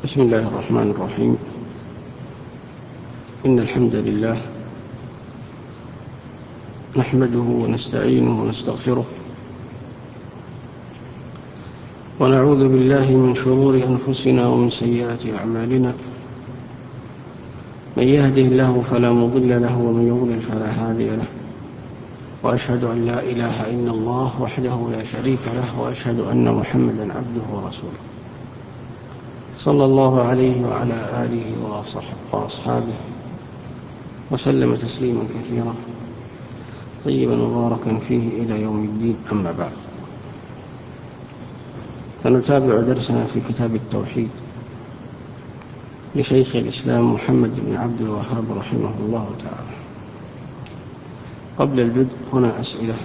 بسم الله الرحمن الرحيم. إن الحمد لله نحمده ونستعينه ونستغفره ونعوذ بالله من شرور أنفسنا ومن سيئات أعمالنا. من يهده الله فلا مضل له ومن يضلل فلا هادي له، وأشهد أن لا إله إلا الله وحده لا شريك له، وأشهد أن محمدا عبده ورسوله صلى الله عليه وعلى آله وأصحابه وسلم تسليما كثيرا طيبا مباركا فيه إلى يوم الدين. أما بعد، فنتابع درسنا في كتاب التوحيد لشيخ الإسلام محمد بن عبد الوهاب رحمه الله تعالى. قبل البدء هنا أسئلة.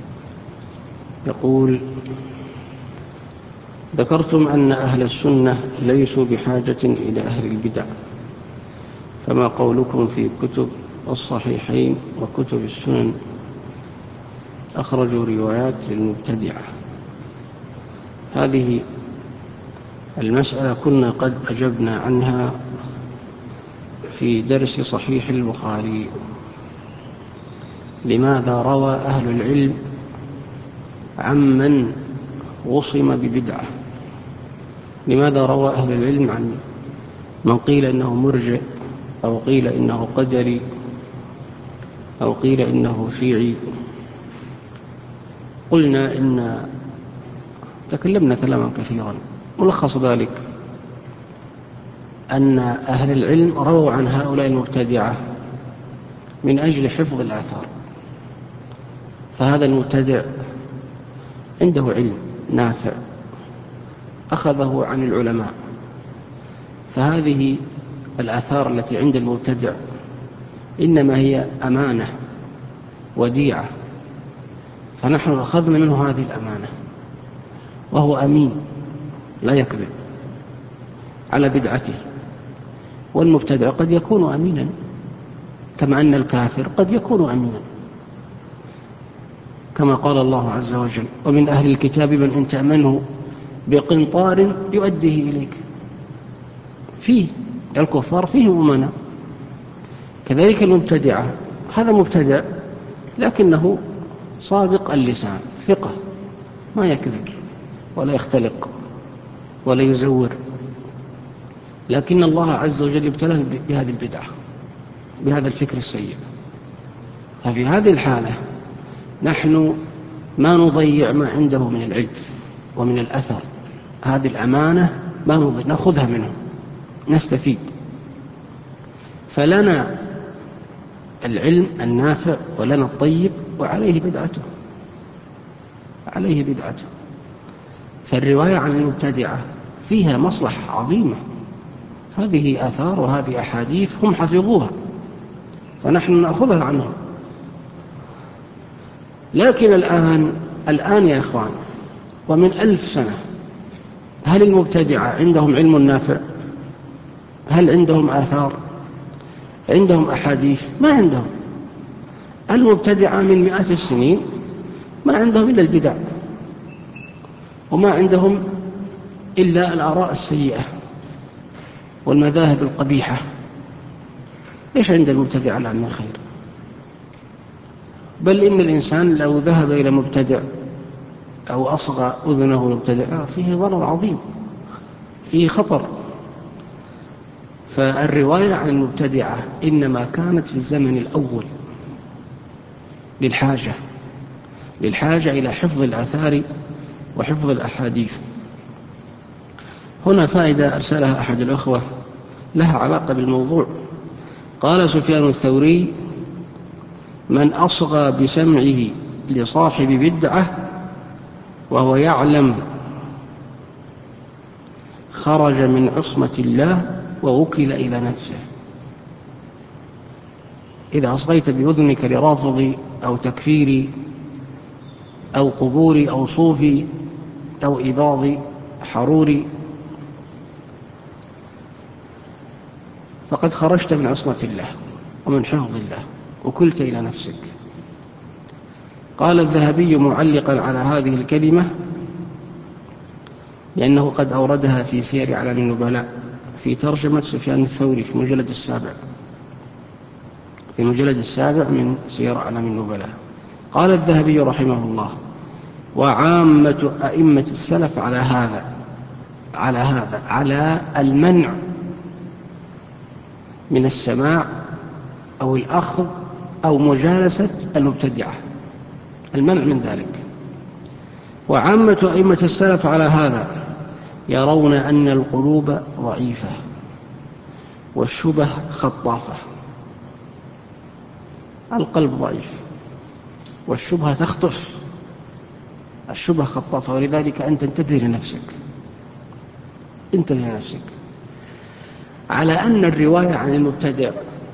يقول: ذكرتم أن أهل السنة ليسوا بحاجة إلى أهل البدع، فما قولكم في كتب الصحيحين وكتب السنن أخرجوا روايات للمبتدعة؟ هذه المسألة كنا قد أجبنا عنها في درس صحيح البخاري. لماذا روى أهل العلم عمن وصم ببدعة؟ لماذا روى أهل العلم عن من قيل إنه مرجئ، أو قيل إنه قدري، أو قيل إنه شيعي؟ قلنا إن تكلمنا كلاما كثيرا، ملخص ذلك أن أهل العلم رووا عن هؤلاء المبتدعة من أجل حفظ الآثار. فهذا المبتدع عنده علم نافع أخذه عن العلماء، فهذه الآثار التي عند المبتدع إنما هي أمانة وديعة، فنحن أخذنا منه هذه الأمانة، وهو أمين لا يكذب على بدعته. والمبتدع قد يكون أمينا، كما أن الكافر قد يكون أمينا، كما قال الله عز وجل: ومن أهل الكتاب من إن تأمنه بقنطار يؤديه إليك. فيه الكفار فيهم أمنا. كذلك المبتدعة، هذا مبتدع لكنه صادق اللسان، ثقة، ما يكذب ولا يختلق ولا يزور، لكن الله عز وجل ابتلاه بهذه البدعة، بهذا الفكر السيء. ففي هذه الحالة نحن ما نضيع ما عنده من العلم ومن الأثر. هذه الأمانة ما نضيع، نأخذها منه نستفيد. فلنا العلم النافع ولنا الطيب، وعليه بدعته، عليه بدعته. فالرواية عن المبتدعة فيها مصلحة عظيمة. هذه آثار وهذه أحاديث هم حفظوها، فنحن نأخذها عنهم. لكن الآن يا إخوان، ومن 1000 سنة، هل المبتدعة عندهم علم نافع؟ هل عندهم آثار؟ عندهم أحاديث؟ ما عندهم. المبتدعة من مئات السنين ما عندهم إلا البدع، وما عندهم إلا الآراء السيئة والمذاهب القبيحة. إيش عند المبتدع الآن من خير؟ بل إن الإنسان لو ذهب إلى مبتدع أو أصغى أذنه مبتدع فيه ضرر عظيم، فيه خطر. فالرواية عن المبتدعة إنما كانت في الزمن الأول للحاجة إلى حفظ الآثار وحفظ الأحاديث. هنا فائدة أرسلها أحد الأخوة لها علاقة بالموضوع. قال سفيان الثوري: من أصغى بسمعه لصاحب بدعة وهو يعلم خرج من عصمة الله ووكل إلى نفسه. إذا أصغيت بأذنك لرافضي أو تكفيري أو قبوري أو صوفي أو إباضي حروري، فقد خرجت من عصمة الله ومن حفظ الله، وكلت إلى نفسك. قال الذهبي معلقا على هذه الكلمة، لأنه قد أوردها في سير أعلام النبلاء في ترجمة سفيان الثوري في المجلد السابع من سير أعلام النبلاء. قال الذهبي رحمه الله: وعامة أئمة السلف على المنع من السماع أو الأخذ أو مجالسة المبتدعة، المنع من ذلك. وعامة أئمة السلف على هذا يرون أن القلوب ضعيفة والشبه خطافة. القلب ضعيف والشبهة تخطف، الشبهة خطافة، ولذلك أنت انتبه لنفسك على أن الرواية عن المبتدع،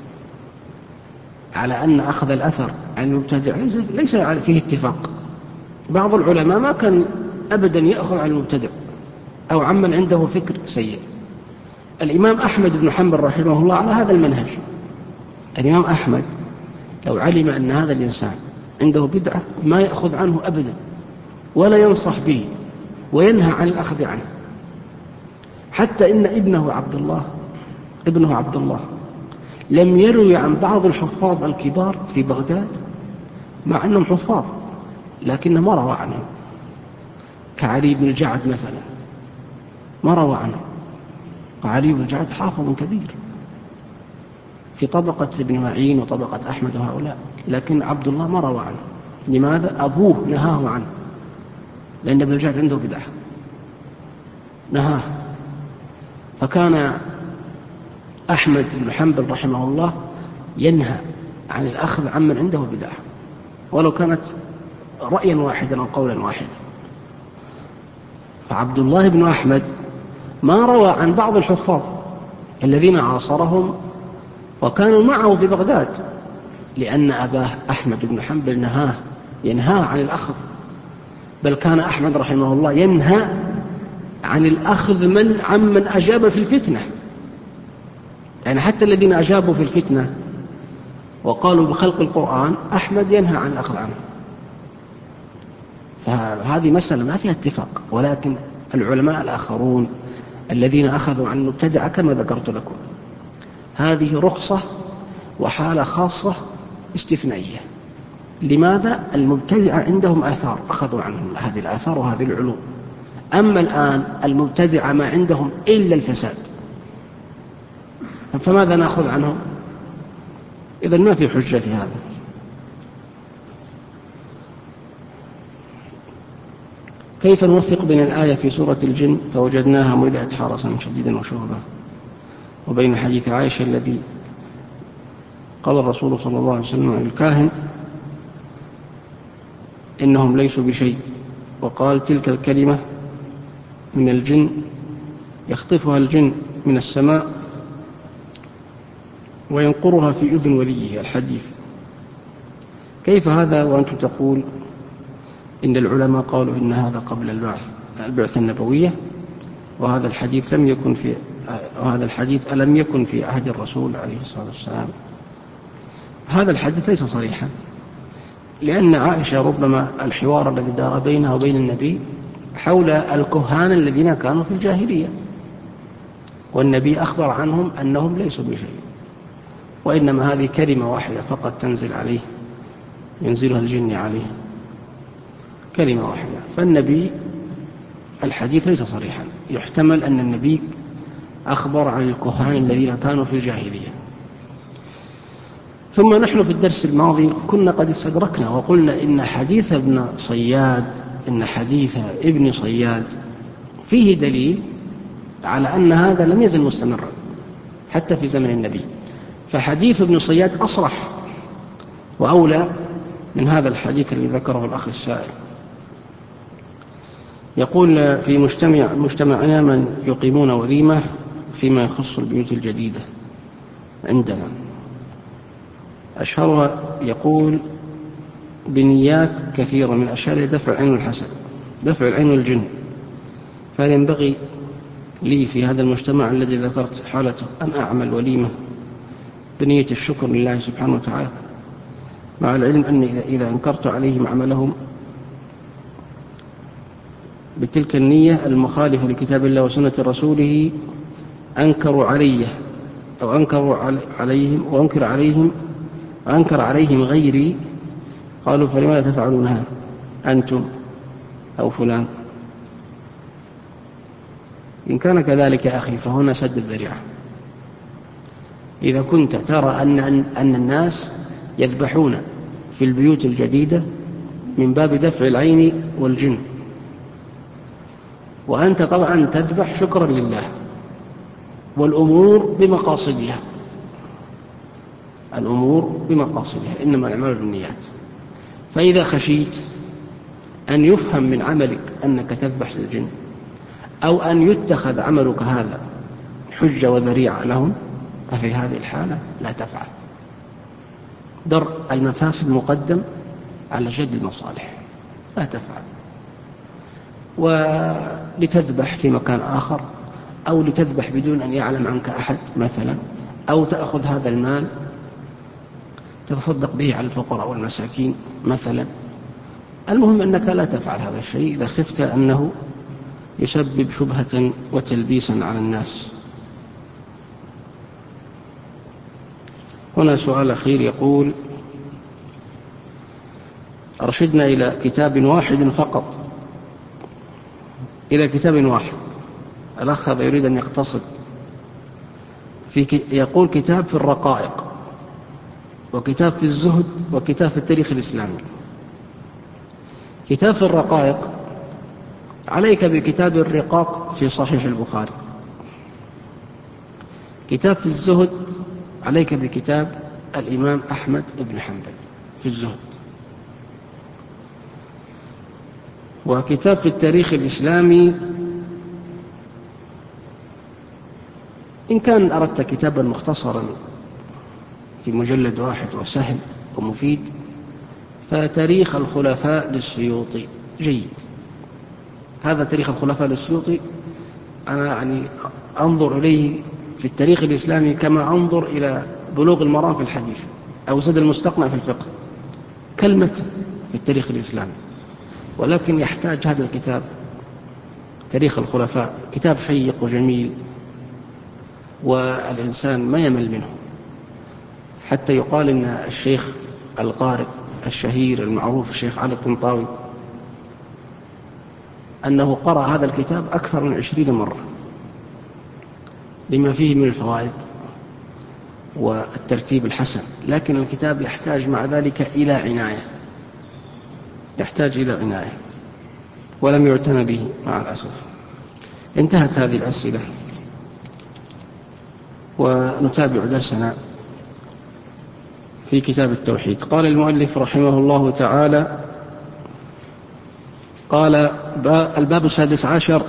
على أن أخذ الأثر عن المبتدع ليس فيه اتفاق. بعض العلماء ما كان أبدا يأخذ عن المبتدع أو عمن عنده فكر سيء. الإمام أحمد بن حنبل رحمه الله على هذا المنهج. الإمام أحمد لو علم أن هذا الإنسان عنده بدعة ما يأخذ عنه أبدا ولا ينصح به وينهى عن الأخذ عنه. حتى إن ابنه عبد الله لم يروي عن بعض الحفاظ الكبار في بغداد، مع أنهم حفاظ لكنه ما روى عنهم، كعلي بن الجعد مثلا ما روى عنه. وعلي بن الجعد حافظ كبير في طبقة ابن معين وطبقة أحمد وهؤلاء، لكن عبد الله ما روى عنه. لماذا؟ أبوه نهاه عنه، لأن ابن الجعد عنده بدعة نهاه. فكان أحمد بن حنبل رحمه الله ينهى عن الأخذ عمن عنده بدعة ولو كانت رأيا واحدا أو قولا واحدا. فعبد الله بن أحمد ما روى عن بعض الحفاظ الذين عاصرهم وكانوا معه في بغداد، لأن أباه أحمد بن حنبل ينهى عن الأخذ. بل كان أحمد رحمه الله ينهى عن الأخذ عمن أجاب في الفتنة، يعني حتى الذين أجابوا في الفتنة وقالوا بخلق القرآن أحمد ينهى عن الأخذ عنه. فهذه مسألة ما فيها اتفاق، ولكن العلماء الآخرون الذين أخذوا عن المبتدع كما ذكرت لكم، هذه رخصة وحالة خاصة استثنائية. لماذا؟ المبتدع عندهم آثار أخذوا عنهم هذه الآثار وهذه العلوم. أما الآن المبتدع ما عندهم إلا الفساد، فماذا نأخذ عنهم؟ إذن ما في حجة في هذا. كيف نوفق بين الآية في سورة الجن فوجدناها ملئت حرسا شديدا وشهبا وبين حديث عائشة الذي قال الرسول صلى الله عليه وسلم الكاهن إنهم ليسوا بشيء، وقال تلك الكلمة من الجن يخطفها الجن من السماء وينقرها في أذن وليه الحديث. كيف هذا وأنت تقول إن العلماء قالوا إن هذا قبل البعثة النبوية، وهذا الحديث لم يكن في عهد الرسول عليه الصلاة والسلام؟ هذا الحديث ليس صريحا، لأن عائشة ربما الحوار الذي دار بينها وبين النبي حول الكهان الذين كانوا في الجاهلية، والنبي أخبر عنهم أنهم ليسوا بشيء، وإنما هذه كلمة واحدة فقط ينزلها الجن عليه، كلمة واحدة. فالنبي الحديث ليس صريحا، يحتمل أن النبي أخبر عن الكهان الذين كانوا في الجاهلية. ثم نحن في الدرس الماضي كنا قد استدركنا وقلنا إن حديث ابن صياد فيه دليل على أن هذا لم يزل مستمرا حتى في زمن النبي. فحديث ابن صياد أصرح وأولى من هذا الحديث الذي ذكره الأخ السائل. يقول في مجتمعنا من يقيمون وليمة فيما يخص البيوت الجديدة عندنا، أشهرها يقول بنيات كثيرة، من أشهرها دفع العين والحسد، دفع العين والجن. فهل ينبغي لي في هذا المجتمع الذي ذكرت حالته أن أعمل وليمة بنية الشكر لله سبحانه وتعالى، مع العلم أني إذا أنكرت عليهم عملهم بتلك النية المخالفة لكتاب الله وسنة رسوله أنكروا علي أو أنكروا عليهم وأنكر عليهم غيري قالوا فلماذا تفعلونها أنتم أو فلان؟ إن كان كذلك يا أخي فهنا سد الذريعة. إذا كنت ترى أن الناس يذبحون في البيوت الجديدة من باب دفع العين والجن، وأنت طبعا تذبح شكرا لله، والأمور بمقاصدها، إنما الأعمال بالنيات. فإذا خشيت أن يفهم من عملك أنك تذبح للجن، أو أن يتخذ عملك هذا حجة وذريعة لهم، ففي هذه الحالة لا تفعل. درء المفاسد مقدم على جلب المصالح، لا تفعل. ولتذبح في مكان آخر، أو لتذبح بدون أن يعلم عنك أحد مثلا، أو تأخذ هذا المال تتصدق به على الفقراء والمساكين مثلا. المهم أنك لا تفعل هذا الشيء إذا خفت أنه يسبب شبهة وتلبيسا على الناس. هنا سؤال أخير يقول: أرشدنا إلى كتاب واحد فقط، إلى كتاب واحد. الأخ هذا يريد أن يقتصد يقول كتاب في الرقائق، وكتاب في الزهد، وكتاب في التاريخ الإسلامي. كتاب في الرقائق عليك بكتاب الرقاق في صحيح البخاري. كتاب في الزهد عليك بكتاب الإمام أحمد بن حنبل في الزهد. وكتاب في التاريخ الإسلامي إن كان أردت كتابا مختصرا في مجلد واحد وسهل ومفيد، فتاريخ الخلفاء للسيوطي جيد. هذا تاريخ الخلفاء للسيوطي أنا يعني أنظر إليه في التاريخ الإسلامي كما أنظر إلى بلوغ المرام في الحديث أو زاد المستقنع في الفقه، كلمة في التاريخ الإسلامي. ولكن يحتاج هذا الكتاب تاريخ الخلفاء، كتاب شيق وجميل، والإنسان ما يمل منه. حتى يقال إن الشيخ القارئ الشهير المعروف الشيخ علي الطنطاوي أنه قرأ هذا الكتاب أكثر من 20 مرة لما فيه من الفوائد والترتيب الحسن. لكن الكتاب يحتاج مع ذلك إلى عناية، ولم يعتنى به مع الأسف. انتهت هذه الأسئلة، ونتابع درسنا في كتاب التوحيد. قال المؤلف رحمه الله تعالى: قال الباب 16: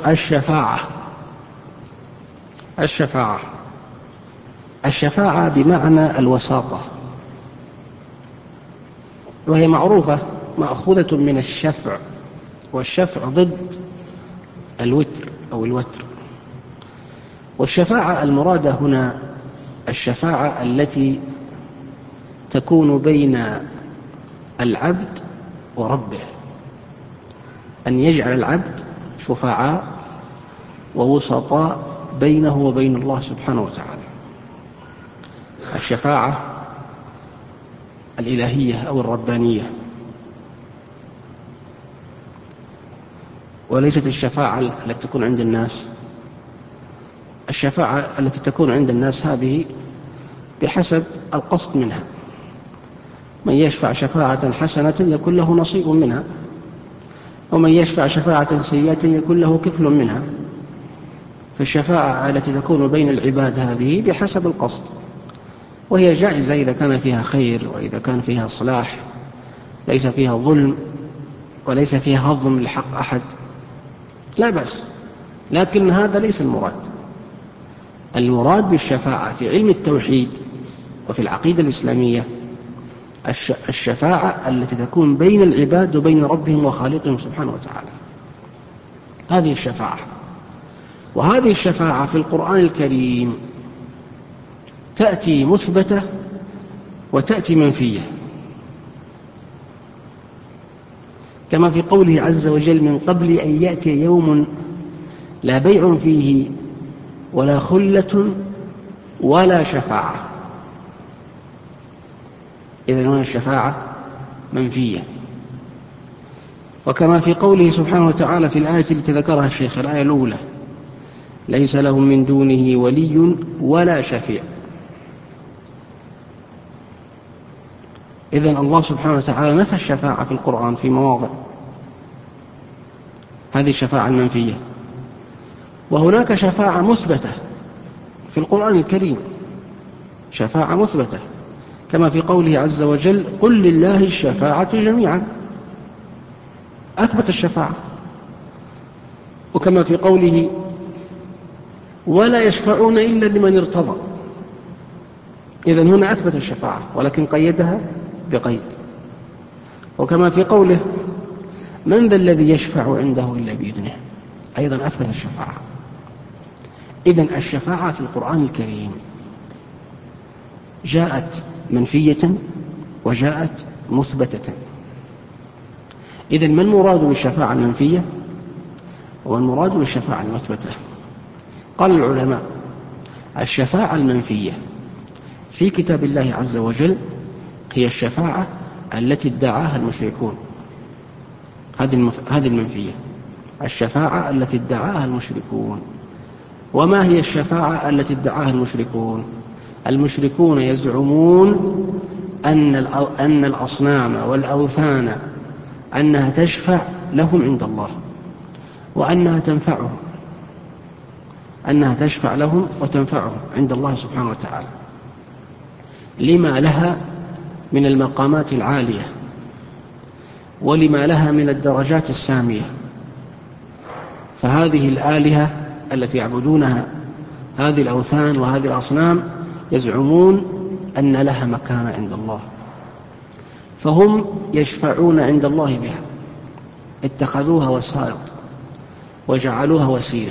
الشفاعة بمعنى الوساطة، وهي معروفة مأخوذة من الشفع، والشفع ضد الوتر أو الوتر. والشفاعة المرادة هنا الشفاعة التي تكون بين العبد وربه، أن يجعل العبد شفعاء ووسطاء بينه وبين الله سبحانه وتعالى. الشفاعة الإلهية أو الربانية، وليست الشفاعة التي تكون عند الناس. الشفاعة التي تكون عند الناس هذه بحسب القصد منها، من يشفع شفاعة حسنة يكون له نصيب منها، ومن يشفع شفاعة سيئة يكون له كفل منها. فالشفاعة التي تكون بين العباد هذه بحسب القصد، وهي جائزة إذا كان فيها خير، وإذا كان فيها صلاح، ليس فيها ظلم وليس فيها هضم لحق أحد، لا بأس. لكن هذا ليس المراد. المراد بالشفاعة في علم التوحيد وفي العقيدة الإسلامية الشفاعة التي تكون بين العباد وبين ربهم وخالقهم سبحانه وتعالى. هذه الشفاعة. وهذه الشفاعة في القرآن الكريم تأتي مثبتة وتأتي منفية، كما في قوله عز وجل: من قبل أن يأتي يوم لا بيع فيه ولا خلة ولا شفاعة. إذن هنا الشفاعة منفية. وكما في قوله سبحانه وتعالى في الآية التي ذكرها الشيخ، الآية الأولى: ليس لهم من دونه ولي ولا شفيع. إذن الله سبحانه وتعالى نفى الشفاعة في القرآن في مواضع، هذه الشفاعة المنفية. وهناك شفاعة مثبتة في القرآن الكريم، شفاعة مثبتة كما في قوله عز وجل: قل لله الشفاعة جميعا، أثبت الشفاعة. وكما في قوله: ولا يشفعون إلا لمن ارتضى. إذن هنا أثبت الشفاعة ولكن قيدها بقيد. وكما في قوله: من ذا الذي يشفع عنده إلا بإذنه، أيضا أثبت الشفاعة. إذن الشفاعة في القرآن الكريم جاءت منفية وجاءت مثبتة. إذن ما المراد بالشفاعة المنفية والمراد بالشفاعة المثبتة؟ قال العلماء: الشفاعة المنفية في كتاب الله عز وجل هي الشفاعة التي ادعاها المشركون، هذه المنفية، الشفاعة التي ادعاها المشركون. وما هي الشفاعة التي ادعاها المشركون؟ المشركون يزعمون أن الأصنام والأوثان أنها تشفع لهم عند الله وأنها تنفعهم، أنها تشفع لهم وتنفعهم عند الله سبحانه وتعالى، لما لها من المقامات العالية ولما لها من الدرجات السامية. فهذه الآلهة التي يعبدونها، هذه الأوثان وهذه الأصنام، يزعمون أن لها مكانة عند الله، فهم يشفعون عند الله بها، اتخذوها وسائط وجعلوها وسيلة.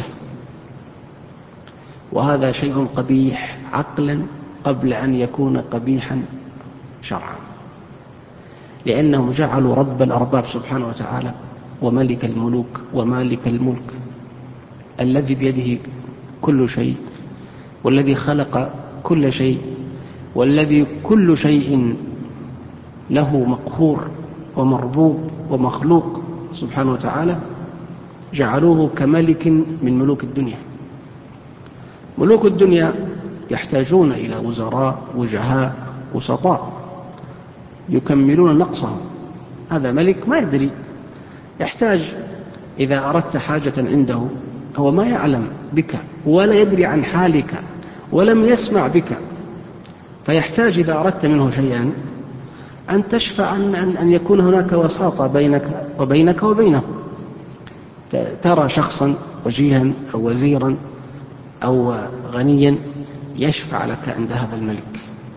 وهذا شيء قبيح عقلا قبل أن يكون قبيحا شرعا، لأنهم جعلوا رب الأرباب سبحانه وتعالى وملك الملوك ومالك الملك الذي بيده كل شيء والذي خلق كل شيء والذي كل شيء له مقهور ومربوب ومخلوق سبحانه وتعالى، جعلوه كملك من ملوك الدنيا. ملوك الدنيا يحتاجون إلى وزراء وجهاء وسطاء يكملون نقصهم. هذا ملك ما يدري، يحتاج إذا أردت حاجة عنده هو ما يعلم بك ولا يدري عن حالك ولم يسمع بك، فيحتاج إذا أردت منه شيئا أن تشفع أن يكون هناك وساطة بينك وبينه. ترى شخصا وجيها أو وزيرا أو غنيا يشفع لك عند هذا الملك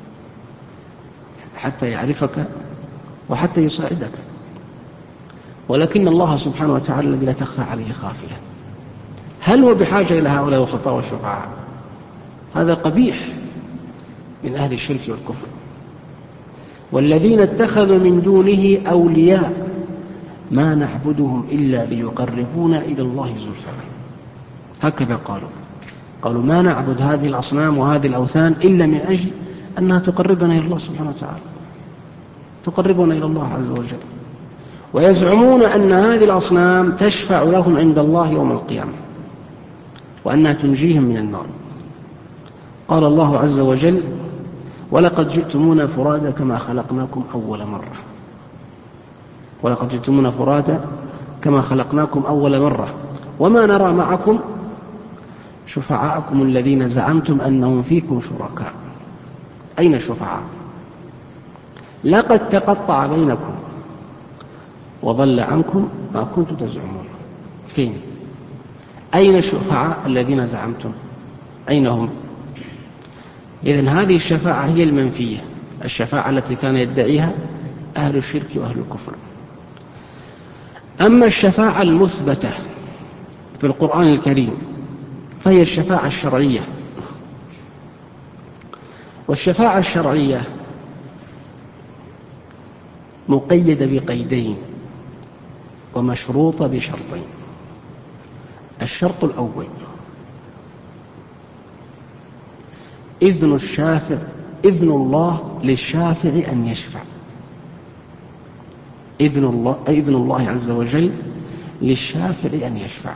حتى يعرفك وحتى يساعدك، ولكن الله سبحانه وتعالى الذي لا تخفى عليه خافية، هل هو بحاجة إلى هؤلاء الوسطاء والشفعاء؟ هذا قبيح من أهل الشرك والكفر. والذين اتخذوا من دونه أولياء ما نعبدهم إلا ليقربونا إلى الله زلفى، هكذا قالوا ما نعبد هذه الأصنام وهذه الأوثان إلا من أجل أنها تقربنا إلى الله سبحانه وتعالى، تقربنا إلى الله عز وجل. ويزعمون أن هذه الأصنام تشفع لهم عند الله يوم القيامة وأنها تنجيهم من النار. قال الله عز وجل: ولقد جئتمونا فرادا كما خلقناكم أول مرة، ولقد جئتمونا فرادا كما خلقناكم أول مرة وما نرى معكم شفعاءكم الذين زعمتم أنهم فيكم شركاء. أين الشفعاء؟ لقد تقطع بينكم وضل عنكم ما كنتم تزعمون. فين؟ أين الشفعاء الذين زعمتم؟ أين هم؟ إذن هذه الشفاعة هي المنفية، الشفاعة التي كان يدعيها أهل الشرك وأهل الكفر. أما الشفاعة المثبتة في القرآن الكريم فهي الشفاعة الشرعية. والشفاعة الشرعية مقيدة بقيدين ومشروطة بشرطين. الشرط الأول: إذن الله للشافع أن يشفع. إذن الله عز وجل للشافع أن يشفع.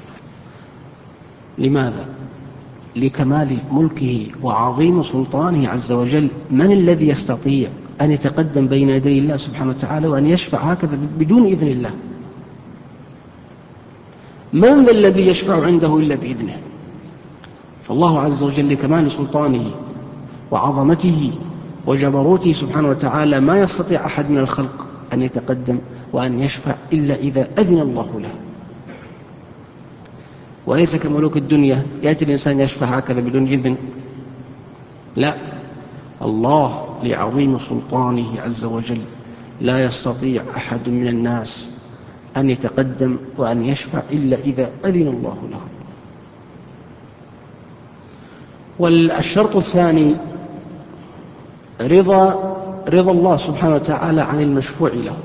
لماذا؟ لكمال ملكه وعظيم سلطانه عز وجل. من الذي يستطيع أن يتقدم بين يدي الله سبحانه وتعالى وأن يشفع هكذا بدون إذن الله؟ من ذا الذي يشفع عنده إلا بإذنه؟ فالله عز وجل لكمال سلطانه وعظمته وجبروته سبحانه وتعالى ما يستطيع أحد من الخلق أن يتقدم وأن يشفع إلا إذا أذن الله له. وليس كملوك الدنيا يأتي الإنسان يشفع هكذا بدون إذن، لا، الله لعظيم سلطانه عز وجل لا يستطيع أحد من الناس أن يتقدم وأن يشفع إلا إذا أذن الله له. والشرط الثاني رضا الله سبحانه وتعالى عن المشفوع له.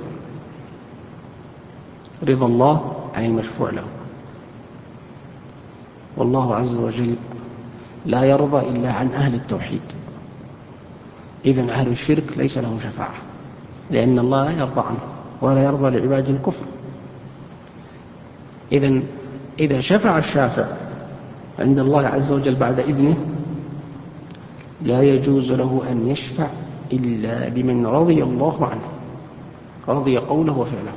رضا الله عن المشفوع له. والله عز وجل لا يرضى إلا عن أهل التوحيد. إذن أهل الشرك ليس لهم شفاعة، لأن الله لا يرضى عنه ولا يرضى لعباده الكفر. إذن إذا شفع الشافع عند الله عز وجل بعد إذنه لا يجوز له أن يشفع إلا لمن رضي الله عنه، رضي قوله وفعله.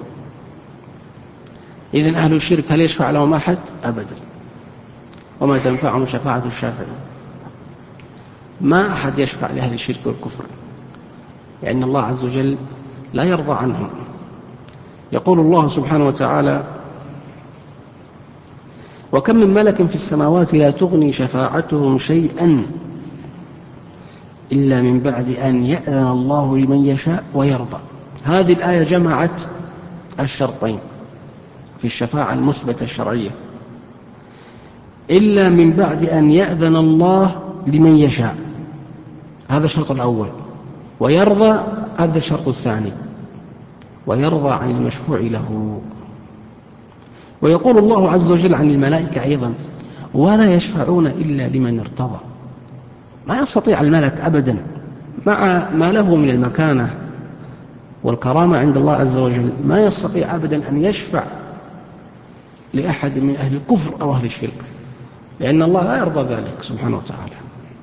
إذن أهل الشرك هل يشفع لهم أحد؟ أبدا. وما تنفعهم شفاعة الشافعين. ما أحد يشفع لأهل الشرك والكفر، لأن الله عز وجل لا يرضى عنهم. يقول الله سبحانه وتعالى: وكم من ملك في السماوات لا تغني شفاعتهم شيئا إلا من بعد أن يأذن الله لمن يشاء ويرضى. هذه الآية جمعت الشرطين في الشفاعة المثبتة الشرعية: إلا من بعد أن يأذن الله لمن يشاء، هذا الشرط الأول، ويرضى، هذا الشرط الثاني، ويرضى عن المشفوع له. ويقول الله عز وجل عن الملائكة أيضا: ولا يشفعون إلا لمن ارتضى. ما يستطيع الملك أبدا مع ما له من المكانة والكرامة عند الله عز وجل، ما يستطيع أبدا أن يشفع لأحد من أهل الكفر أو أهل الشرك، لأن الله لا يرضى ذلك سبحانه وتعالى.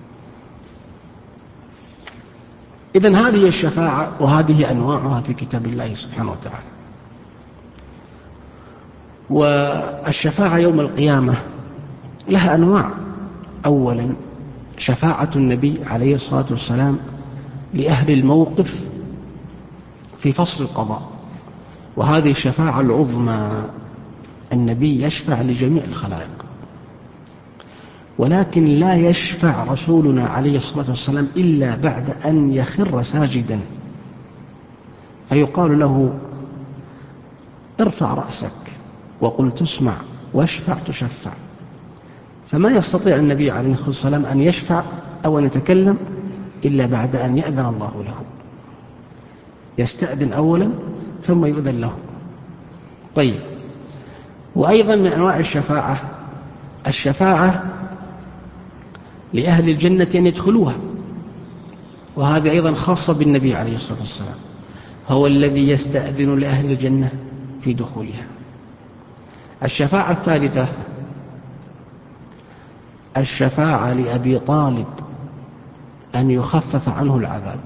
إذن هذه الشفاعة وهذه أنواعها في كتاب الله سبحانه وتعالى. والشفاعة يوم القيامة لها أنواع. أولا شفاعة النبي عليه الصلاة والسلام لأهل الموقف في فصل القضاء، وهذه الشفاعة العظمى. النبي يشفع لجميع الخلائق، ولكن لا يشفع رسولنا عليه الصلاة والسلام إلا بعد أن يخر ساجدا، فيقال له: ارفع رأسك وقل تسمع واشفع تشفع. فما يستطيع النبي عليه الصلاة والسلام أن يشفع أو أن يتكلم إلا بعد أن يأذن الله له. يستأذن أولا ثم يؤذن له. طيب، وأيضا من أنواع الشفاعة لأهل الجنة أن يدخلوها، وهذا أيضا خاصة بالنبي عليه الصلاة والسلام، هو الذي يستأذن لأهل الجنة في دخولها. الشفاعة الثالثة الشفاعة لأبي طالب أن يخفف عنه العذاب،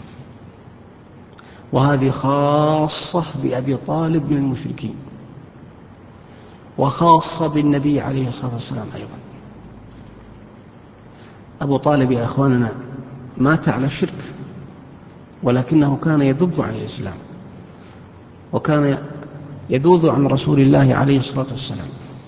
وهذه خاصة بأبي طالب من المشركين، وخاصة بالنبي عليه الصلاة والسلام أيضا. أبو طالب يا أخواننا مات على الشرك، ولكنه كان يذب عن الإسلام، وكان يذوذ عن رسول الله عليه الصلاة والسلام.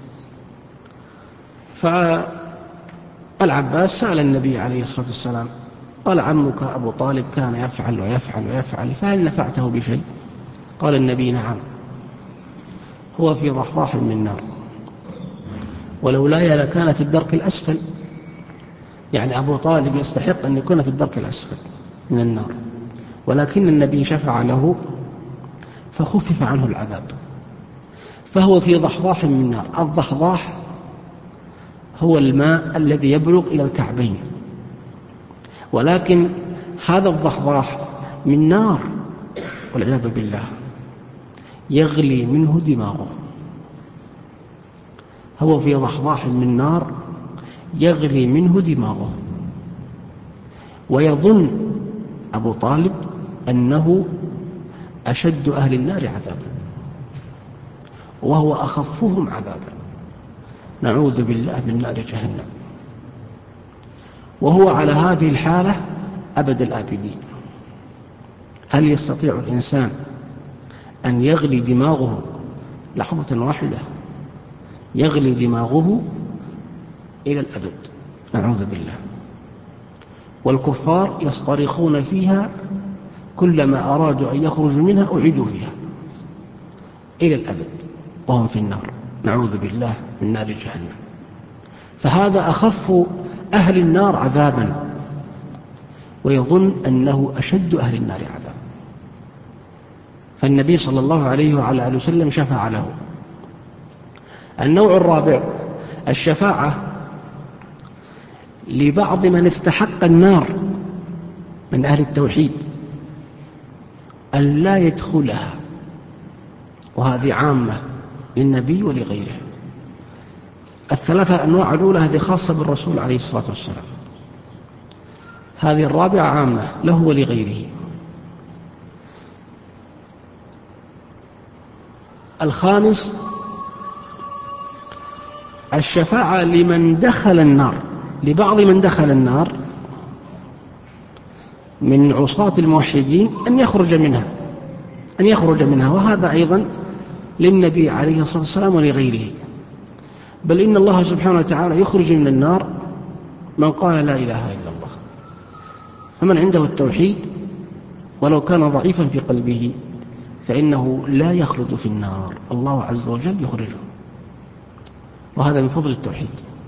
فالعباس سأل النبي عليه الصلاة والسلام: قال عمك أبو طالب كان يفعل ويفعل ويفعل، فهل نفعته بشيء؟ قال النبي: نعم، هو في ضحضاح من نار، ولولاي لكان في الدرك الأسفل. يعني أبو طالب يستحق أن يكون في الدرك الأسفل من النار، ولكن النبي شفع له فخفف عنه العذاب، فهو في ضحضاح من نار. الضحضاح هو الماء الذي يبلغ إلى الكعبين، ولكن هذا الضحضاح من نار والعياذ بالله يغلي منه دماغه. هو في ضحضاح من نار يغلي منه دماغه، ويظن أبو طالب أنه أشد أهل النار عذابا وهو أخفهم عذابا، نعوذ بالله من نار جهنم. وهو على هذه الحالة أبد الآبدين. هل يستطيع الإنسان أن يغلي دماغه لحظة واحدة؟ يغلي دماغه إلى الأبد، نعوذ بالله. والكفار يصطرخون فيها كلما أرادوا أن يخرجوا منها أعيدوا فيها إلى الأبد وهم في النار، نعوذ بالله من نار جهنم. فهذا أخف أهل النار عذابا ويظن أنه أشد أهل النار عذابا. فالنبي صلى الله عليه وعلى آله وسلم شفع له. النوع الرابع الشفاعة لبعض من استحق النار من أهل التوحيد أن لا يدخلها، وهذه عامة للنبي ولغيره. الثلاثة أنواع الأولى هذه خاصة بالرسول عليه الصلاة والسلام، هذه الرابعة عامة له ولغيره. الخامس الشفاعة لمن دخل النار، لبعض من دخل النار من عصاة الموحدين أن يخرج منها، وهذا أيضا للنبي عليه الصلاة والسلام ولغيره. بل إن الله سبحانه وتعالى يخرج من النار من قال لا إله إلا الله. فمن عنده التوحيد ولو كان ضعيفا في قلبه فإنه لا يخلد في النار، الله عز وجل يخرجه، وهذا من فضل التوحيد.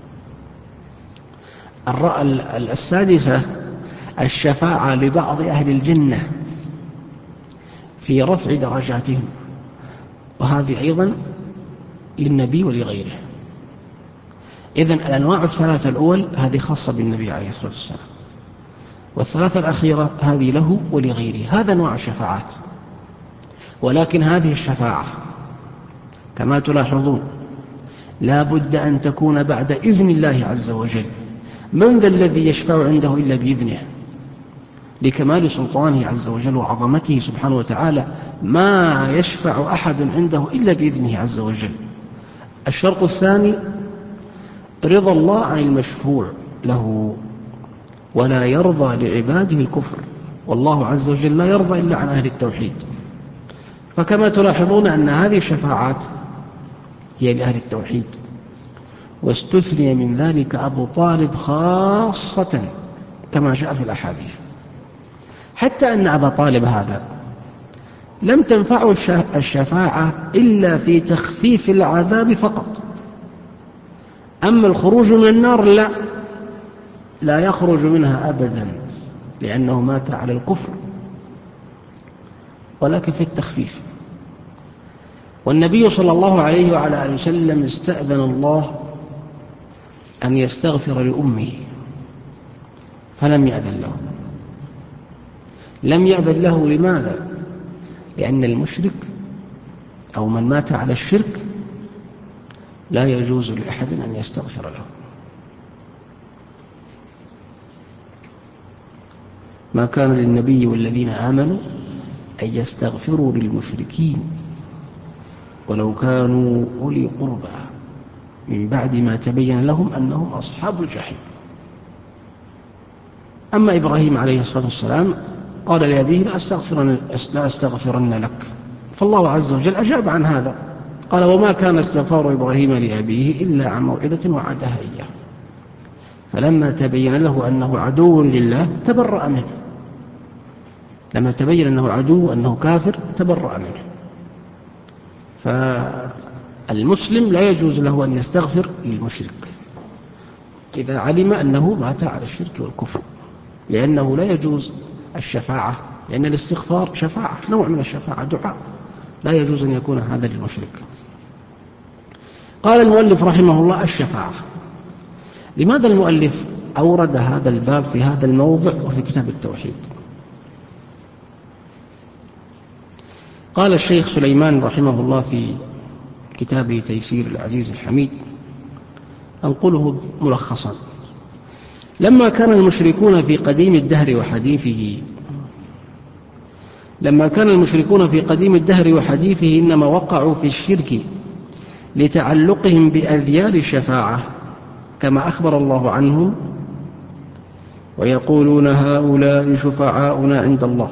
السادسة الشفاعة لبعض أهل الجنة في رفع درجاتهم، وهذه أيضا للنبي ولغيره. إذن الأنواع الثلاثة الأول هذه خاصة بالنبي عليه الصلاة والسلام، والثلاثة الأخيرة هذه له ولغيره. هذا نوع الشفاعات. ولكن هذه الشفاعة كما تلاحظون لا بد أن تكون بعد إذن الله عز وجل. من ذا الذي يشفع عنده إلا بإذنه؟ لكمال سلطانه عز وجل وعظمته سبحانه وتعالى ما يشفع أحد عنده إلا بإذنه عز وجل. الشرط الثاني رضا الله عن المشفوع له، ولا يرضى لعباده الكفر، والله عز وجل لا يرضى إلا عن أهل التوحيد. فكما تلاحظون أن هذه الشفاعات هي لأهل التوحيد، واستثني من ذلك أبو طالب خاصة كما جاء في الأحاديث، حتى أن أبا طالب هذا لم تنفعه الشفاعة إلا في تخفيف العذاب فقط. أما الخروج من النار لا يخرج منها أبدا، لأنه مات على الكفر، ولكن في التخفيف. والنبي صلى الله عليه وعلى آله وسلم استأذن الله أن يستغفر لأمه فلم يأذن له. لم يأذن له لماذا؟ لأن المشرك أو من مات على الشرك لا يجوز لأحد أن يستغفر له. ما كان للنبي والذين آمنوا أن يستغفروا للمشركين ولو كانوا أولي قربى من بعد ما تبين لهم أنهم أصحاب الجحيم. أما إبراهيم عليه الصلاة والسلام قال لأبيه لا أستغفرن لك، فالله عز وجل أجاب عن هذا، قال وما كان استغفار إبراهيم لأبيه إلا عن موعظة وعدها إياه، فلما تبين له أنه عدو لله تبرأ منه. لما تبين أنه عدو أنه كافر تبرأ منه. فالمسلم لا يجوز له أن يستغفر للمشرك إذا علم أنه مات على الشرك والكفر، لأنه لا يجوز الشفاعة، لأن الاستغفار شفاعة، نوع من الشفاعة، دعاء، لا يجوز أن يكون هذا للمشرك. قال المؤلف رحمه الله الشفاعة. لماذا المؤلف أورد هذا الباب في هذا الموضع وفي كتاب التوحيد. قال الشيخ سليمان رحمه الله في كتابه تيسير العزيز الحميد، أنقله ملخصا: لما كان المشركون في قديم الدهر وحديثه إنما وقعوا في الشرك لتعلقهم بأذيال الشفاعة كما أخبر الله عنهم، ويقولون هؤلاء شفعاؤنا عند الله.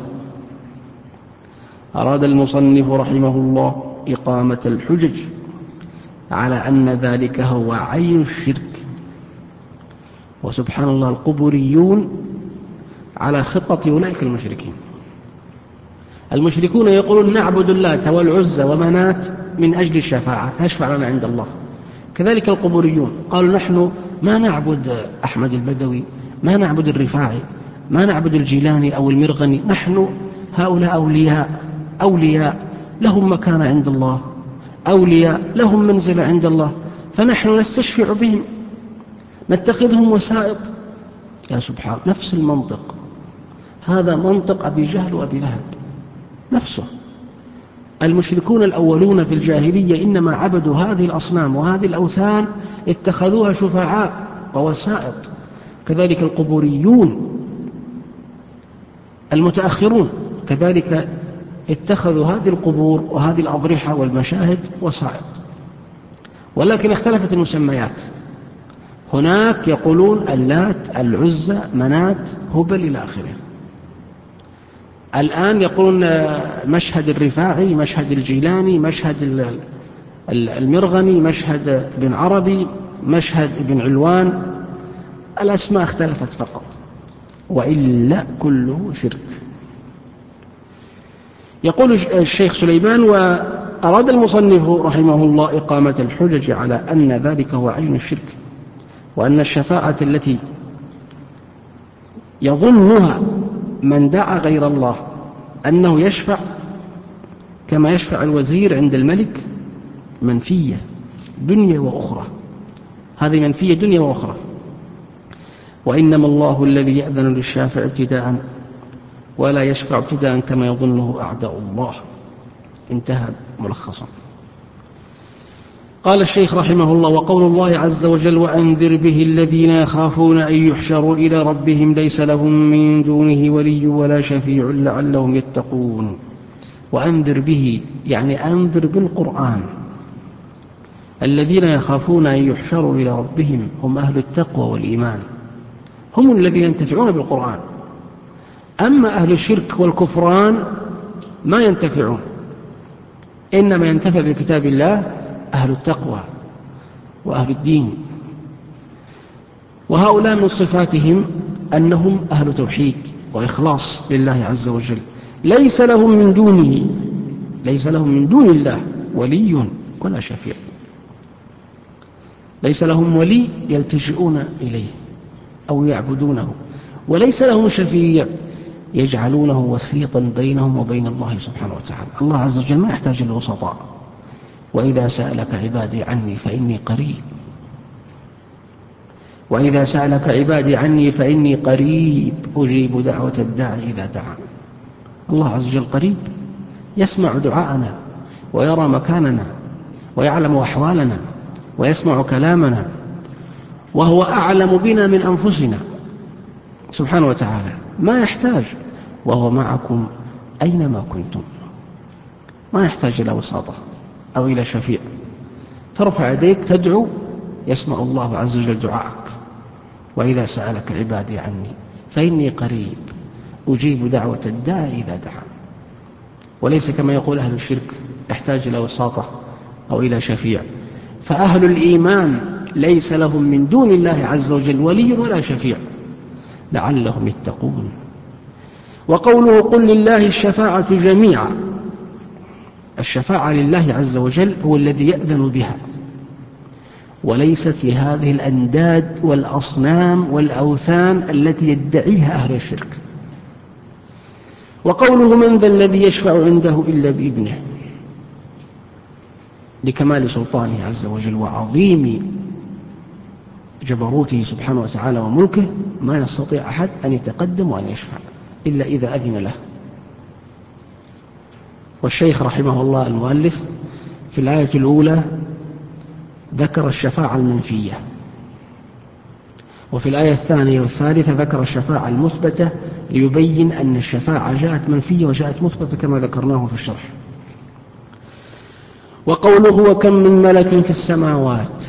أراد المصنف رحمه الله إقامة الحجج على أن ذلك هو عين الشرك. وسبحان الله، القبوريون على خطة أولئك المشركين. المشركون يقولون نعبد اللات والعزى ومنات من أجل الشفاعة، تشفع لنا عند الله. كذلك القبوريون قالوا نحن ما نعبد أحمد البدوي، ما نعبد الرفاعي، ما نعبد الجيلاني أو المرغني، نحن هؤلاء أولياء لهم مكانة عند الله، أولياء لهم منزلة عند الله، فنحن نستشفع بهم، نتخذهم وسائط. يا سبحان، نفس المنطق، هذا منطق أبي جهل وأبي لهب نفسه. المشركون الأولون في الجاهلية إنما عبدوا هذه الأصنام وهذه الأوثان، اتخذوها شفعاء ووسائط. كذلك القبوريون المتأخرون كذلك اتخذوا هذه القبور وهذه الأضرحة والمشاهد وسائط، ولكن اختلفت المسميات. هناك يقولون اللات، العزى، منات، هبل إلى آخره. الآن يقولون مشهد الرفاعي، مشهد الجيلاني، مشهد المرغني، مشهد بن عربي، مشهد ابن علوان. الأسماء اختلفت فقط، وإلا كله شرك. يقول الشيخ سليمان: وأراد المصنف رحمه الله إقامة الحجج على أن ذلك هو عين الشرك، وأن الشفاعة التي يظنها من دعا غير الله أنه يشفع كما يشفع الوزير عند الملك منفية دنيا وأخرى. هذه منفية دنيا وأخرى. وإنما الله الذي يأذن للشافع ابتداء ولا يشفع ابتداء كما يظنه أعداء الله. انتهى ملخصا. قال الشيخ رحمه الله: وقول الله عز وجل: وأنذر به الذين يخافون أن يحشروا إلى ربهم ليس لهم من دونه ولي ولا شفيع لعلهم يتقون. وأنذر به يعني أنذر بالقرآن الذين يخافون أن يحشروا إلى ربهم، هم أهل التقوى والإيمان، هم الذين ينتفعون بالقرآن. أما أهل الشرك والكفران ما ينتفعون، إنما ينتفع بكتاب الله أهل التقوى وأهل الدين. وهؤلاء من صفاتهم أنهم أهل توحيد وإخلاص لله عز وجل، ليس لهم من دون الله ولي ولا شفيع. ليس لهم ولي يلتجئون إليه أو يعبدونه، وليس لهم شفيع يجعلونه وسيطا بينهم وبين الله سبحانه وتعالى. الله عز وجل ما يحتاج للوسطاء. وإذا سألك عبادي عني فإني قريب أجيب دعوة الداعي إذا دعان. الله عز وجل قريب، يسمع دعاءنا ويرى مكاننا ويعلم أحوالنا ويسمع كلامنا، وهو أعلم بنا من أنفسنا سبحانه وتعالى، ما يحتاج، وهو معكم أينما كنتم. ما يحتاج إلى وساطة أو إلى شفيع. ترفع يديك تدعو يسمع الله عز وجل دعاءك. وإذا سألك عبادي عني فإني قريب أجيب دعوة الداعي إذا دعان. وليس كما يقول أهل الشرك يحتاج إلى وساطة أو إلى شفيع. فأهل الإيمان ليس لهم من دون الله عز وجل ولي ولا شفيع لعلهم يتقون. وقوله: قل لله الشفاعة جميعا، الشفاعة لله عز وجل هو الذي يأذن بها، وليست لهذه الأنداد والأصنام والأوثان التي يدعيها أهل الشرك. وقوله: من ذا الذي يشفع عنده إلا بإذنه، لكمال سلطانه عز وجل وعظيم جبروته سبحانه وتعالى وملكه ما يستطيع أحد أن يتقدم وأن يشفع إلا إذا أذن له. والشيخ رحمه الله المؤلف في الآية الأولى ذكر الشفاعة المنفية، وفي الآية الثانية والثالثة ذكر الشفاعة المثبتة ليبين أن الشفاعة جاءت منفية وجاءت مثبتة كما ذكرناه في الشرح. وقوله وكم من ملك في السماوات،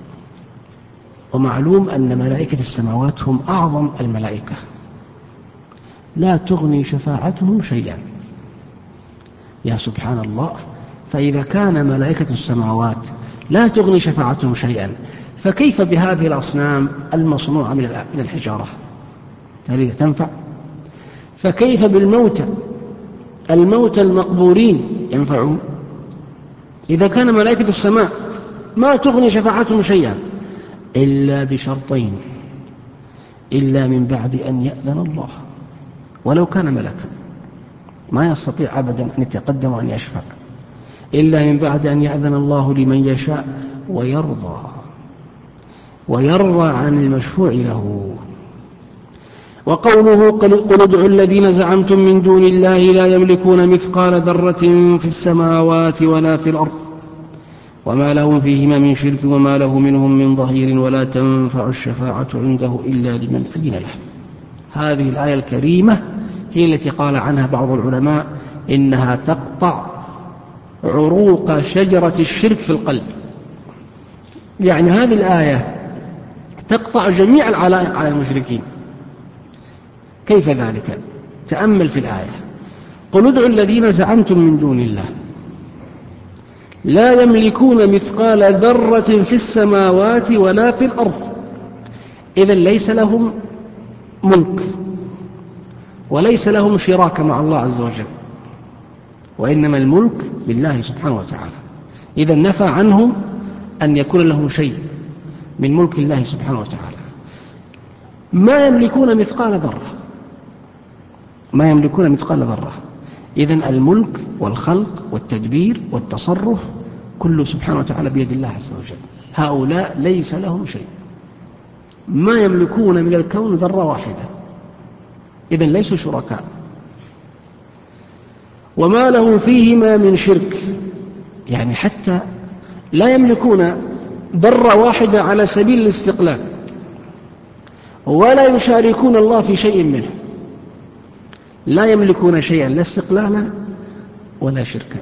ومعلوم أن ملائكة السماوات هم أعظم الملائكة، لا تغني شفاعتهم شيئا. يا سبحان الله، فإذا كان ملائكة السماوات لا تغني شفاعتهم شيئا، فكيف بهذه الأصنام المصنوعة من الحجارة؟ هل هي تنفع؟ فكيف الموتى المقبورين ينفعون؟ إذا كان ملائكة السماء ما تغني شفاعتهم شيئا إلا بشرطين: إلا من بعد أن يأذن الله، ولو كان ملكا ما يستطيع أبدا أن يتقدم وأن يشفع إلا من بعد أن يأذن الله لمن يشاء ويرضى عن المشفوع له. وقوله قل ادعوا الذين زعمتم من دون الله لا يملكون مثقال ذرة في السماوات ولا في الأرض وما لهم فيهما من شرك وما له منهم من ظهير ولا تنفع الشفاعة عنده إلا لمن أذن له. هذه الآية الكريمة هي التي قال عنها بعض العلماء إنها تقطع عروق شجرة الشرك في القلب. يعني هذه الآية تقطع جميع العلائق على المشركين. كيف ذلك؟ تأمل في الآية: قل ادعوا الذين زعمتم من دون الله لا يملكون مثقال ذرة في السماوات ولا في الأرض. إذن ليس لهم ملك وليس لهم شراكة مع الله عز وجل، وإنما الملك لله سبحانه وتعالى. إذن نفى عنهم أن يكون لهم شيء من ملك الله سبحانه وتعالى. ما يملكون مثقال ذرة. إذن الملك والخلق والتدبير والتصرف كله سبحانه وتعالى بيد الله عز وجل. هؤلاء ليس لهم شيء، ما يملكون من الكون ذرة واحدة، إذن ليسوا شركاء. وما لهم فيهما من شرك، يعني حتى لا يملكون ذرة واحدة على سبيل الاستقلال، ولا يشاركون الله في شيء منه. لا يملكون شيئا لا استقلالا ولا شركا.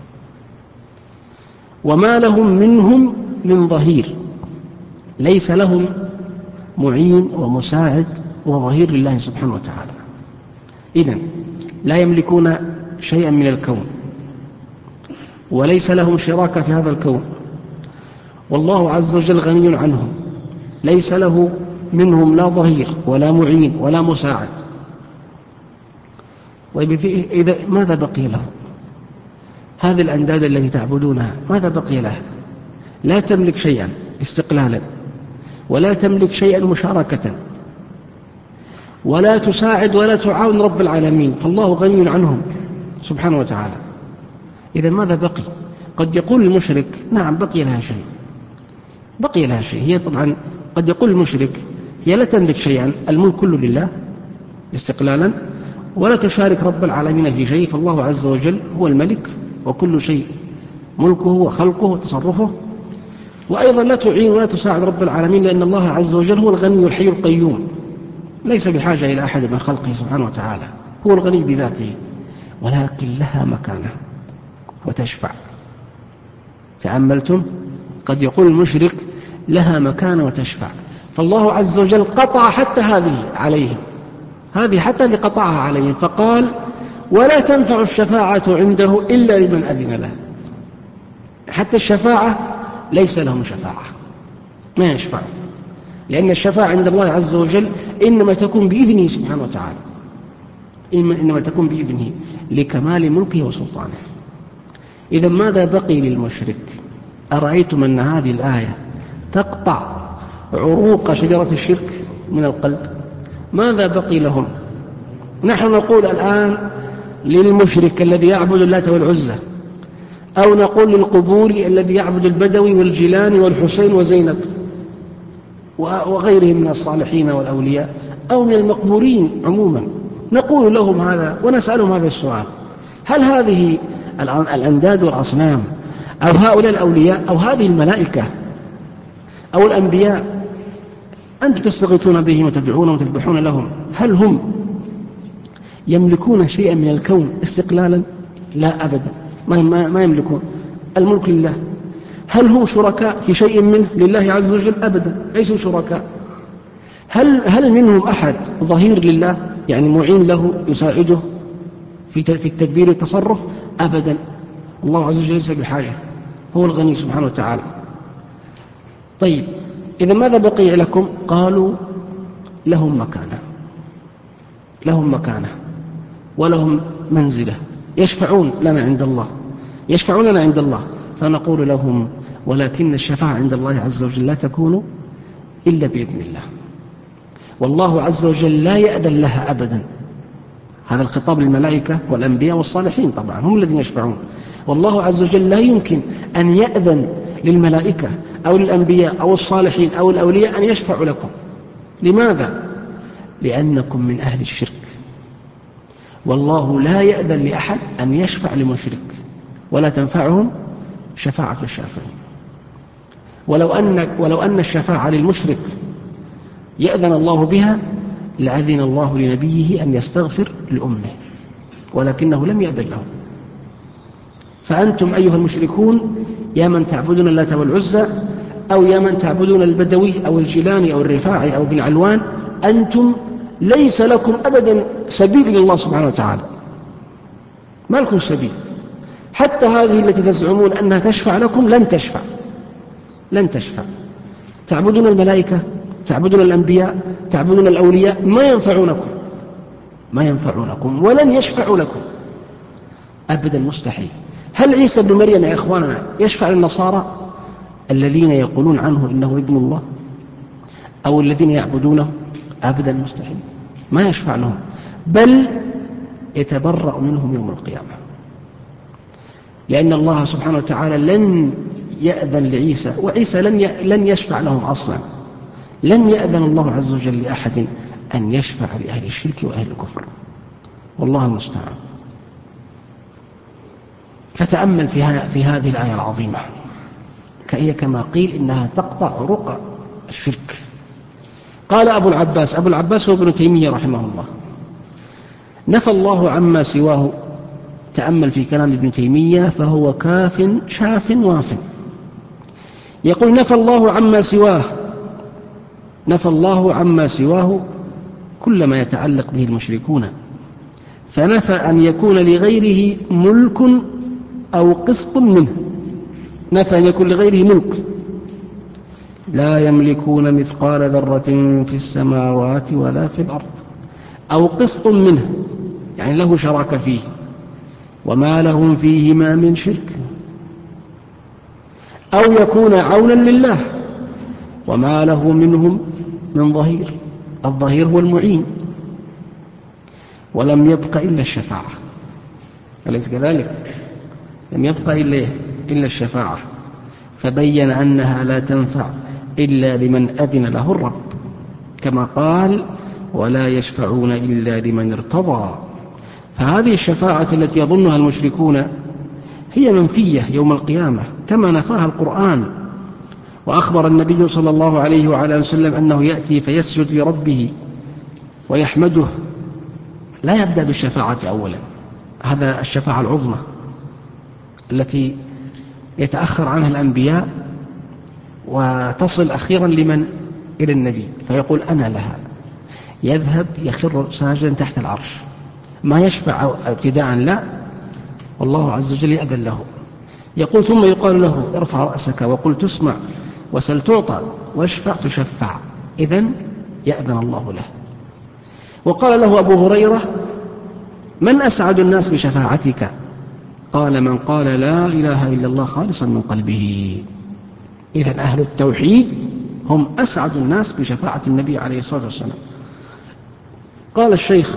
وما لهم منهم من ظهير، ليس لهم معين ومساعد وظهير لله سبحانه وتعالى. إذن لا يملكون شيئا من الكون وليس لهم شراكة في هذا الكون، والله عز وجل غني عنهم، ليس له منهم لا ظهير ولا معين ولا مساعد. طيب إذا ماذا بقي له؟ هذه الأنداد التي تعبدونها ماذا بقي لها؟ لا تملك شيئا استقلالا، ولا تملك شيئا مشاركة، ولا تساعد ولا تعاون رب العالمين، فالله غني عنهم سبحانه وتعالى. إذا ماذا بقي؟ قد يقول المشرك نعم بقي لها شيء. هي طبعا قد يقول المشرك هي لا تملك شيئا، الملك كله لله استقلالا، ولا تشارك رب العالمين في شيء، فالله عز وجل هو الملك وكل شيء ملكه وخلقه وتصرفه. وأيضا لا تعين ولا تساعد رب العالمين، لأن الله عز وجل هو الغني الحي القيوم، ليس بحاجة إلى أحد من خلقه سبحانه وتعالى، هو الغني بذاته، ولكن لها مكانة وتشفع. تأملتم؟ قد يقول المشرك لها مكانة وتشفع، فالله عز وجل قطع حتى هذه عليهم، هذه حتى اللي قطعها عليهم، فقال ولا تنفع الشفاعة عنده إلا لمن أذن له. حتى الشفاعة ليس لهم شفاعة، ما يشفع، لأن الشفاعة عند الله عز وجل إنما تكون بإذنه سبحانه وتعالى، إنما تكون بإذنه لكمال ملكه وسلطانه. إذا ماذا بقي للمشرك؟ أرأيتم أن هذه الآية تقطع عروق شجرة الشرك من القلب؟ ماذا بقي لهم؟ نحن نقول الآن للمشرك الذي يعبد اللات والعزى، أو نقول للقبور الذي يعبد البدوي والجيلاني والحسين وزينب، وغيرهم من الصالحين والأولياء أو من المقبورين عموما، نقول لهم هذا ونسألهم هذا السؤال: هل هذه الأنداد والأصنام أو هؤلاء الأولياء أو هذه الملائكة أو الأنبياء أنتم تستغيثون بهم وتدعون وتذبحون لهم، هل هم يملكون شيئا من الكون استقلالا؟ لا أبدا، ما يملكون. الملك لله. هل هم شركاء في شيء منه لله عز وجل؟ أبدا، ليسوا شركاء. هل منهم أحد ظهير لله، يعني معين له يساعده في التدبير والتصرف؟ أبدا. الله عز وجل ليس بحاجة، هو الغني سبحانه وتعالى. طيب، إذا ماذا بقي لكم؟ قالوا لهم مكانة ولهم منزلة، يشفعون لنا عند الله، فنقول لهم: ولكن الشفاعة عند الله عز وجل لا تكون إلا بإذن الله، والله عز وجل لا يأذن لها أبدا. هذا الخطاب للملائكة والأنبياء والصالحين، طبعا هم الذين يشفعون، والله عز وجل لا يمكن أن يأذن للملائكة أو للأنبياء أو الصالحين أو الأولياء أن يشفعوا لكم. لماذا؟ لأنكم من أهل الشرك، والله لا يأذن لأحد أن يشفع لمشرك، ولا تنفعهم شفاعة الشافعين. ولو أن الشفاعة للمشرك يأذن الله بها لأذن الله لنبيه أن يستغفر لأمه، ولكنه لم يأذن له. فأنتم أيها المشركون، يا من تعبدون اللات والعزى، أو يا من تعبدون البدوي أو الجيلاني أو الرفاعي أو بن علوان، أنتم ليس لكم أبدا سبيل إلى الله سبحانه وتعالى، ما لكم سبيل. حتى هذه التي تزعمون أنها تشفع لكم لن تشفع. تعبدون الملائكة، تعبدون الأنبياء، تعبدون الأولياء، ما ينفعونكم ولن يشفعوا لكم أبدا، مستحيل. هل عيسى بن مريم يا إخواننا يشفع للنصارى الذين يقولون عنه إنه ابن الله أو الذين يعبدونه؟ أبدا، مستحيل، ما يشفع لهم، بل يتبرأ منهم يوم القيامة، لأن الله سبحانه وتعالى لن يأذن لعيسى، وعيسى لن يشفع لهم أصلا. لن يأذن الله عز وجل لأحد أن يشفع لأهل الشرك وأهل الكفر، والله المستعان. فتأمل في هذه الآية العظيمة، هي كما قيل إنها تقطع عروق الشرك. قال أبو العباس هو ابن تيمية رحمه الله: نفى الله عما سواه. تأمل في كلام ابن تيمية فهو كاف شاف واف. يقول: نفى الله عما سواه كل ما يتعلق به المشركون، فنفى أن يكون لغيره ملك أو قسط منه. نفى أن يكون لغيره ملك، لا يملكون مثقال ذرة في السماوات ولا في الأرض، أو قسط منه، يعني له شراكة فيه، وما لهم فيهما من شرك، أو يكون عونا لله، وما له منهم من ظهير. الظهير هو المعين. ولم يبق إلا الشفاعة، أليس كذلك؟ لم يبق إلا الشفاعة، فبين أنها لا تنفع إلا لمن أذن له الرب، كما قال: ولا يشفعون إلا لمن ارتضى. فهذه الشفاعة التي يظنها المشركون هي منفية يوم القيامة، كما نفاها القرآن. وأخبر النبي صلى الله عليه وعلى وسلم أنه يأتي فيسجد لربه ويحمده، لا يبدأ بالشفاعة أولا، هذا الشفاعة العظمى التي يتأخر عنها الأنبياء وتصل أخيرا إلى النبي، فيقول: أنا لها. يذهب يخر ساجدا تحت العرش، ما يشفع ابتداء، لا، والله عز وجل يأذن له. يقول: ثم يقال له: ارفع رأسك وقل تسمع، وسل تعطى، واشفع تشفع. إذن يأذن الله له. وقال له أبو هريرة: من أسعد الناس بشفاعتك؟ قال: من قال لا إله إلا الله خالصا من قلبه. إذن أهل التوحيد هم أسعد الناس بشفاعة النبي عليه الصلاة والسلام. قال الشيخ: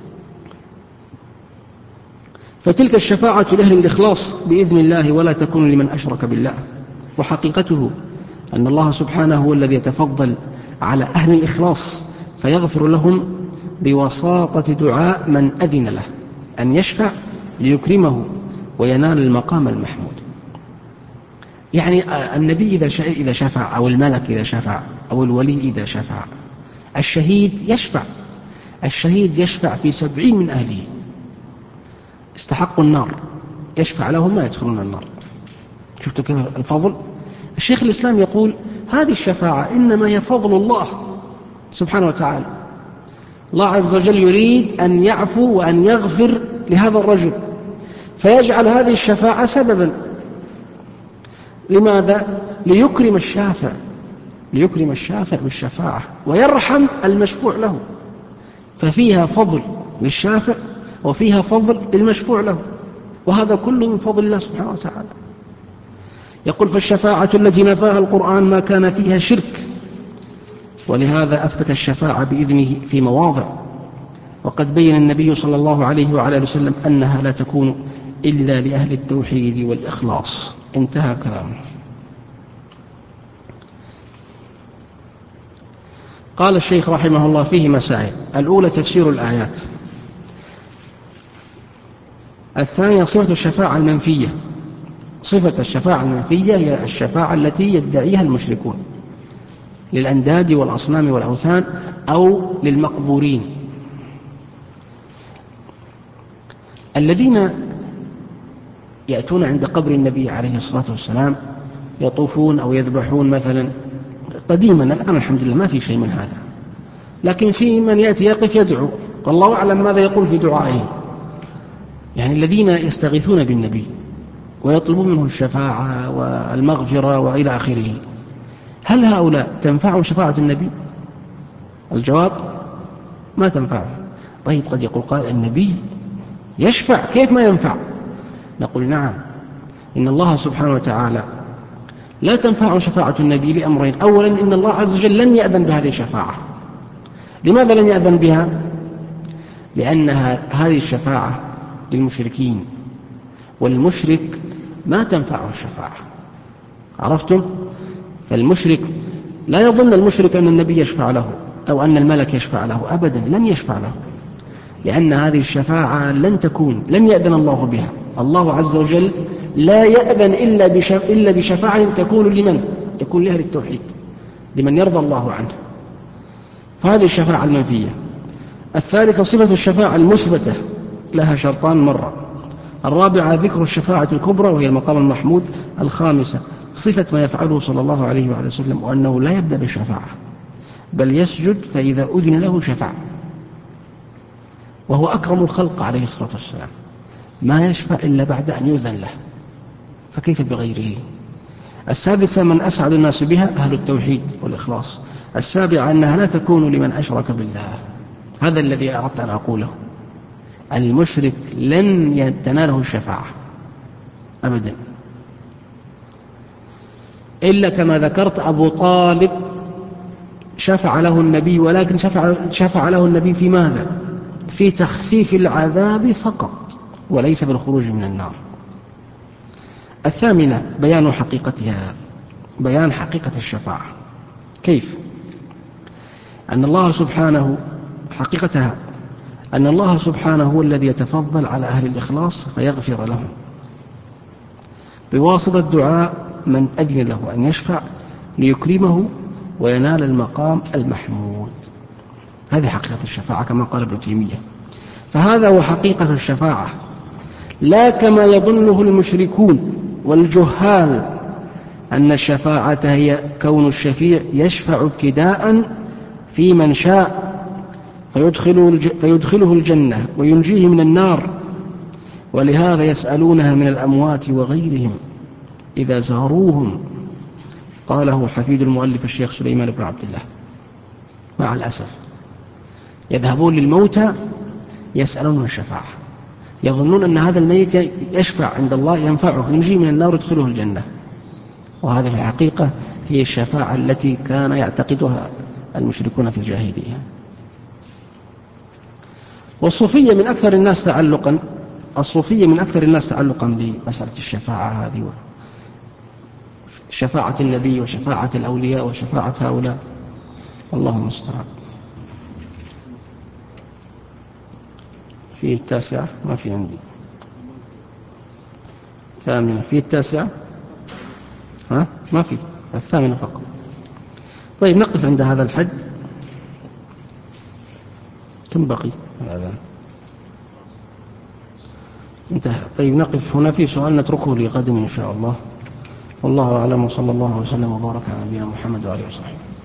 فتلك الشفاعة لأهل الإخلاص بإذن الله، ولا تكون لمن أشرك بالله. وحقيقته أن الله سبحانه هو الذي يتفضل على أهل الإخلاص فيغفر لهم بواسطة دعاء من أذن له أن يشفع ليكرمه وينال المقام المحمود. يعني النبي إذا شفع، أو الملك إذا شفع، أو الولي إذا شفع. الشهيد يشفع، الشهيد يشفع في 70 من أهله استحقوا النار، يشفع لهم ما يدخلون النار. شفتوا كيف الفضل؟ الشيخ الإسلام يقول هذه الشفاعة إنما هي فضل الله سبحانه وتعالى. الله عز وجل يريد أن يعفو وأن يغفر لهذا الرجل، فيجعل هذه الشفاعة سببا. لماذا؟ ليكرم الشافع، ليكرم الشافع بالشفاعة ويرحم المشفوع له، ففيها فضل للشافع وفيها فضل للمشفوع له، وهذا كله من فضل الله سبحانه وتعالى. يقول فالشفاعة التي نفاها القرآن ما كان فيها شرك، ولهذا أثبت الشفاعة بإذنه في مواضع، وقد بين النبي صلى الله عليه وعلى آله وسلم أنها لا تكون إلا لأهل التوحيد والإخلاص. انتهى كلامه. قال الشيخ رحمه الله فيه مسائل: الأولى تفسير الآيات، الثانية صفة الشفاعة المنفية. صفة الشفاعة المنفية هي الشفاعة التي يدعيها المشركون للأنداد والأصنام والأوثان أو للمقبورين. الذين يأتون عند قبر النبي عليه الصلاة والسلام يطوفون أو يذبحون مثلا قديما، الآن الحمد لله ما في شيء من هذا، لكن في من يأتي يقف يدعو، والله أعلم ماذا يقول في دعائه. يعني الذين يستغيثون بالنبي ويطلبون منه الشفاعة والمغفرة وإلى آخره، هل هؤلاء تنفعهم شفاعة النبي؟ الجواب ما تنفعهم. طيب قد يقول قائل النبي يشفع، كيف ما ينفع؟ نقول نعم، إن الله سبحانه وتعالى لا تنفع شفاعة النبي لأمرين: أولا إن الله عز وجل لن يأذن بهذه الشفاعة. لماذا لن يأذن بها؟ لأن هذه الشفاعة للمشركين، والمشرك ما تنفعه الشفاعة. عرفتم؟ فالمشرك لا يظن المشرك أن النبي يشفع له أو أن الملك يشفع له، أبدا لن يشفع له، لأن هذه الشفاعة لن يأذن الله بها. الله عز وجل لا يأذن إلا بشفاعة تكون لمن؟ تكون لأهل التوحيد، لمن يرضى الله عنه. فهذه الشفاعة المنفية. الثالثة صفة الشفاعة المثبتة، لها شرطان مرة. الرابعة ذكر الشفاعة الكبرى وهي المقام المحمود. الخامسة صفة ما يفعله صلى الله عليه وعلى وسلم، وأنه لا يبدأ بالشفاعة بل يسجد فإذا أذن له شفاعة، وهو أكرم الخلق عليه الصلاة والسلام، ما يشفع إلا بعد أن يؤذن له، فكيف بغيره؟ السادسة من أسعد الناس بها أهل التوحيد والإخلاص. السابعة أنها لا تكون لمن أشرك بالله. هذا الذي أردت أن أقوله، المشرك لن تناله الشفاعة أبدا، إلا كما ذكرت أبو طالب شفع له النبي، ولكن شفع له النبي في ماذا؟ في تخفيف العذاب فقط، وليس بالخروج من النار. الثامنة بيان حقيقتها، بيان حقيقة الشفاعة. كيف؟ أن الله سبحانه حقيقتها أن الله سبحانه هو الذي يتفضل على أهل الإخلاص فيغفر لهم بواسطة دعاء من أذن له أن يشفع ليكرمه وينال المقام المحمود. هذه حقيقة الشفاعة كما قال ابن تيمية. فهذا هو حقيقة الشفاعة، لا كما يظنه المشركون والجهال أن الشفاعة هي كون الشفيع يشفع ابتداء في من شاء فيدخله الجنة وينجيه من النار، ولهذا يسألونها من الأموات وغيرهم إذا زاروهم. قاله حفيد المؤلف الشيخ سليمان بن عبد الله. مع الأسف يذهبون للموتى يسألون الشفاعة، يظنون أن هذا الميت يشفع عند الله ينفعه، ينجيه من النار ويدخله الجنة، وهذه في الحقيقة هي الشفاعة التي كان يعتقدها المشركون في الجاهلية. والصوفية من أكثر الناس تعلقا بمسألة الشفاعة هذه، شفاعة النبي وشفاعة الأولياء وشفاعة هؤلاء، الله المستعان. فيه التاسعة؟ ما في عندي. الثامنة؟ فيه التاسعة؟ ها؟ ما في، الثامنة فقط. طيب نقف عند هذا الحد. كم بقي الأذان؟ انتهى. طيب نقف هنا، في سؤال نتركه لغد إن شاء الله. والله أعلم، وصلى الله وسلم وبارك على نبينا محمد وآله وصحبه.